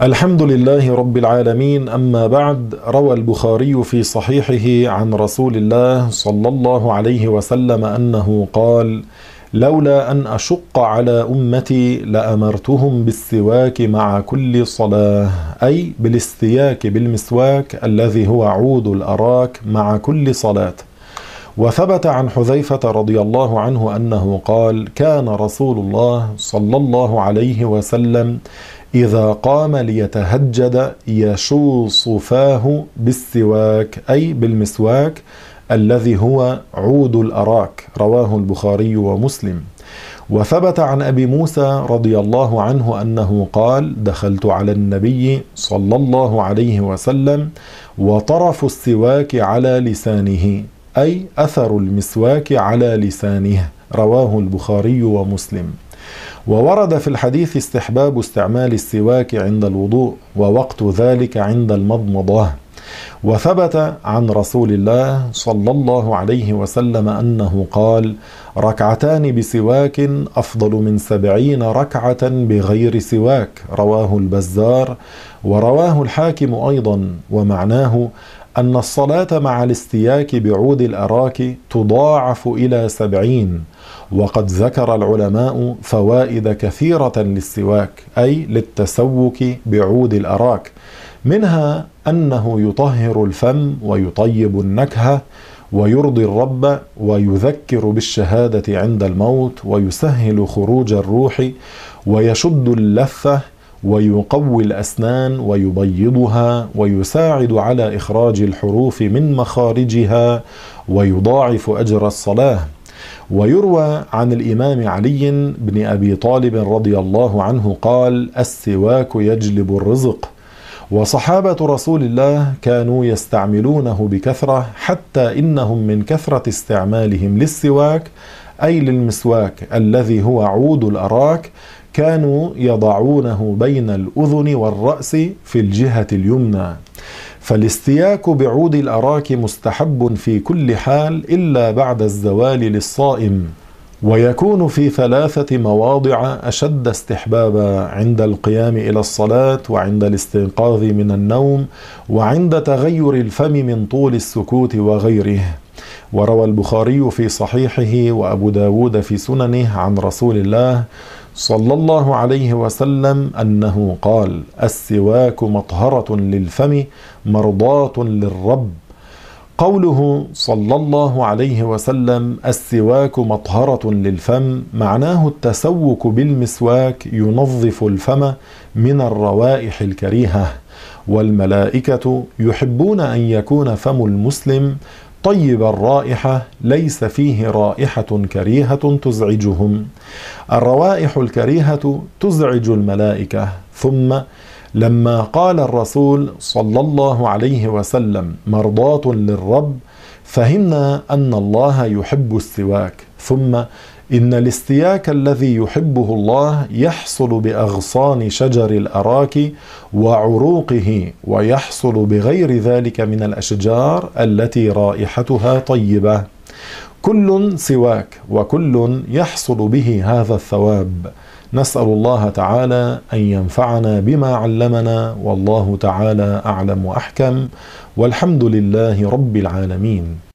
الحمد لله رب العالمين. أما بعد، روى البخاري في صحيحه عن رسول الله صلى الله عليه وسلم أنه قال: لولا أن أشق على أمتي لأمرتهم بالسواك مع كل صلاة، أي بالاستياك بالمسواك الذي هو عود الأراك مع كل صلاة. وثبت عن حذيفة رضي الله عنه أنه قال: كان رسول الله صلى الله عليه وسلم إذا قام ليتهجد يشوص فاه بالسواك، أي بالمسواك الذي هو عود الأراك. رواه البخاري ومسلم. وثبت عن أبي موسى رضي الله عنه أنه قال: دخلت على النبي صلى الله عليه وسلم وطرف السواك على لسانه، أي أثر المسواك على لسانه. رواه البخاري ومسلم. وورد في الحديث استحباب استعمال السواك عند الوضوء، ووقت ذلك عند المضمضة. وثبت عن رسول الله صلى الله عليه وسلم أنه قال: ركعتان بسواك أفضل من 70 ركعة بغير سواك. رواه البزار ورواه الحاكم أيضا. ومعناه أن الصلاة مع الاستياك بعود الأراك تضاعف إلى 70. وقد ذكر العلماء فوائد كثيرة للسواك، أي للتسوك بعود الأراك، منها أنه يطهر الفم ويطيب النكهة ويرضي الرب ويذكر بالشهادة عند الموت ويسهل خروج الروح ويشد اللثة ويقوي الأسنان ويبيضها ويساعد على إخراج الحروف من مخارجها ويضاعف أجر الصلاة. ويروى عن الإمام علي بن أبي طالب رضي الله عنه قال: السواك يجلب الرزق. وصحابة رسول الله كانوا يستعملونه بكثرة، حتى إنهم من كثرة استعمالهم للسواك، أي للمسواك الذي هو عود الأراك، كانوا يضعونه بين الأذن والرأس في الجهة اليمنى. فالاستياك بعود الأراك مستحب في كل حال إلا بعد الزوال للصائم، ويكون في 3 مواضع أشد استحبابا: عند القيام إلى الصلاة، وعند الاستيقاظ من النوم، وعند تغير الفم من طول السكوت وغيره. وروى البخاري في صحيحه وأبو داود في سننه عن رسول الله صلى الله عليه وسلم أنه قال: السواك مطهرة للفم مرضاة للرب. قوله صلى الله عليه وسلم السواك مطهرة للفم معناه التسوك بالمسواك ينظف الفم من الروائح الكريهة. والملائكة يحبون أن يكون فم المسلم طيب الرائحة، ليس فيه رائحة كريهة تزعجهم. الروائح الكريهة تزعج الملائكة. ثم لما قال الرسول صلى الله عليه وسلم مرضاة للرب، فهمنا أن الله يحب السواك. ثم إن الاستياك الذي يحبه الله يحصل بأغصان شجر الأراك وعروقه، ويحصل بغير ذلك من الأشجار التي رائحتها طيبة. كل سواك وكل يحصل به هذا الثواب. نسأل الله تعالى أن ينفعنا بما علمنا، والله تعالى أعلم وأحكم، والحمد لله رب العالمين.